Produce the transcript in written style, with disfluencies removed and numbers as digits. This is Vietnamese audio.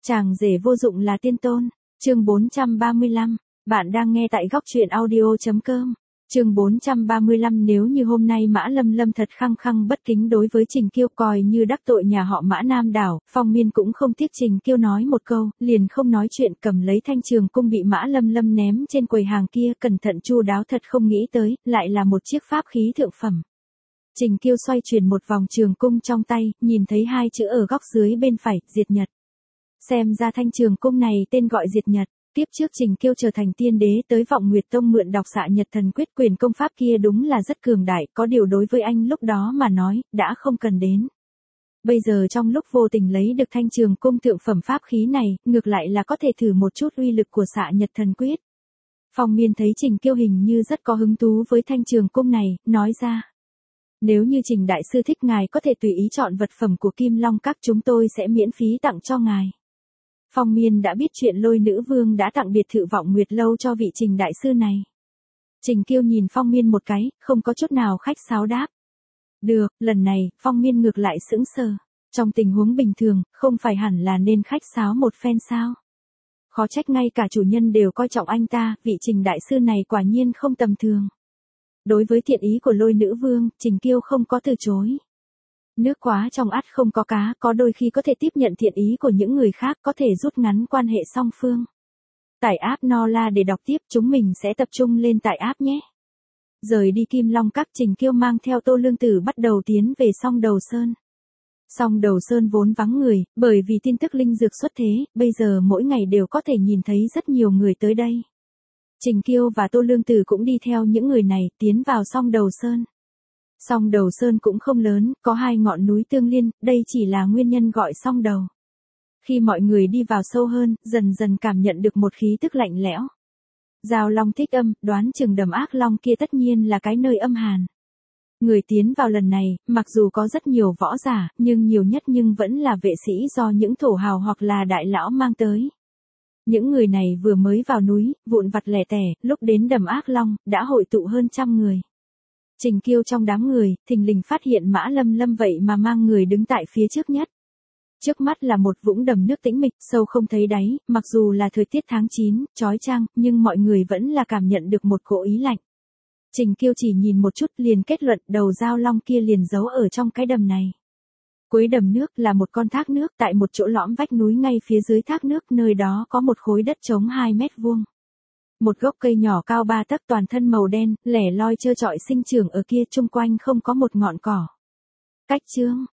Chàng rể vô dụng là tiên tôn. Chương 435. Bạn đang nghe tại góc truyện audio.com. Chương 435. Nếu như hôm nay Mã Lâm Lâm thật khăng khăng bất kính đối với Trình Kiêu, coi như đắc tội nhà họ Mã Nam đảo, Phong Miên cũng không tiếc Trình Kiêu nói một câu, liền không nói chuyện, cầm lấy thanh trường cung bị Mã Lâm Lâm ném trên quầy hàng kia, cẩn thận chu đáo, thật không nghĩ tới, lại là một chiếc pháp khí thượng phẩm. Trình Kiêu xoay chuyển một vòng trường cung trong tay, nhìn thấy hai chữ ở góc dưới bên phải, Diệt Nhật. Xem ra thanh trường cung này tên gọi Diệt Nhật. Tiếp trước Trình Kiêu trở thành tiên đế tới Vọng Nguyệt Tông mượn đọc Xạ Nhật Thần Quyết, quyền công pháp kia đúng là rất cường đại, có điều đối với anh lúc đó mà nói, đã không cần đến. Bây giờ trong lúc vô tình lấy được thanh trường cung thượng phẩm pháp khí này, ngược lại là có thể thử một chút uy lực của Xạ Nhật Thần Quyết. Phong Miên thấy Trình Kiêu hình như rất có hứng thú với thanh trường cung này, nói ra. Nếu như Trình đại sư thích, ngài có thể tùy ý chọn vật phẩm của Kim Long Các, chúng tôi sẽ miễn phí tặng cho ngài. Phong Miên đã biết chuyện Lôi Nữ Vương đã tặng biệt thự Vọng Nguyệt Lâu cho vị Trình đại sư này. Trình Kiêu nhìn Phong Miên một cái, không có chút nào khách sáo đáp. Được, lần này, Phong Miên ngược lại sững sờ. Trong tình huống bình thường, không phải hẳn là nên khách sáo một phen sao? Khó trách ngay cả chủ nhân đều coi trọng anh ta, vị Trình đại sư này quả nhiên không tầm thường. Đối với thiện ý của Lôi Nữ Vương, Trình Kiêu không có từ chối. Nước quá trong ắt không có cá, có đôi khi có thể tiếp nhận thiện ý của những người khác, có thể rút ngắn quan hệ song phương. Tải app Nola để đọc tiếp, chúng mình sẽ tập trung lên tải app nhé. Rời đi Kim Long Các, Trình Kiêu mang theo Tô Lương Tử bắt đầu tiến về Song Đầu Sơn. Song Đầu Sơn vốn vắng người, bởi vì tin tức linh dược xuất thế, bây giờ mỗi ngày đều có thể nhìn thấy rất nhiều người tới đây. Trình Kiêu và Tô Lương Tử cũng đi theo những người này, tiến vào Song Đầu Sơn. Song Đầu Sơn cũng không lớn, có hai ngọn núi tương liên, đây chỉ là nguyên nhân gọi Song Đầu. Khi mọi người đi vào sâu hơn, dần dần cảm nhận được một khí tức lạnh lẽo. Giao Long thích âm, đoán chừng Đầm Ác Long kia tất nhiên là cái nơi âm hàn. Người tiến vào lần này, mặc dù có rất nhiều võ giả, nhưng nhiều nhất vẫn là vệ sĩ do những thổ hào hoặc là đại lão mang tới. Những người này vừa mới vào núi, vụn vặt lẻ tẻ, lúc đến Đầm Ác Long, đã hội tụ hơn 100 người. Trình Kiêu trong đám người, thình lình phát hiện Mã Lâm Lâm vậy mà mang người đứng tại phía trước nhất. Trước mắt là một vũng đầm nước tĩnh mịch, sâu không thấy đáy, mặc dù là thời tiết tháng 9, chói chang, nhưng mọi người vẫn là cảm nhận được một cỗ ý lạnh. Trình Kiêu chỉ nhìn một chút liền kết luận đầu Giao Long kia liền giấu ở trong cái đầm này. Cuối đầm nước là một con thác nước, tại một chỗ lõm vách núi ngay phía dưới thác nước, nơi đó có một khối đất trống 2 mét vuông. Một gốc cây nhỏ cao 3 tấc toàn thân màu đen, lẻ loi trơ trọi sinh trưởng ở kia, chung quanh không có một ngọn cỏ. Cách chương,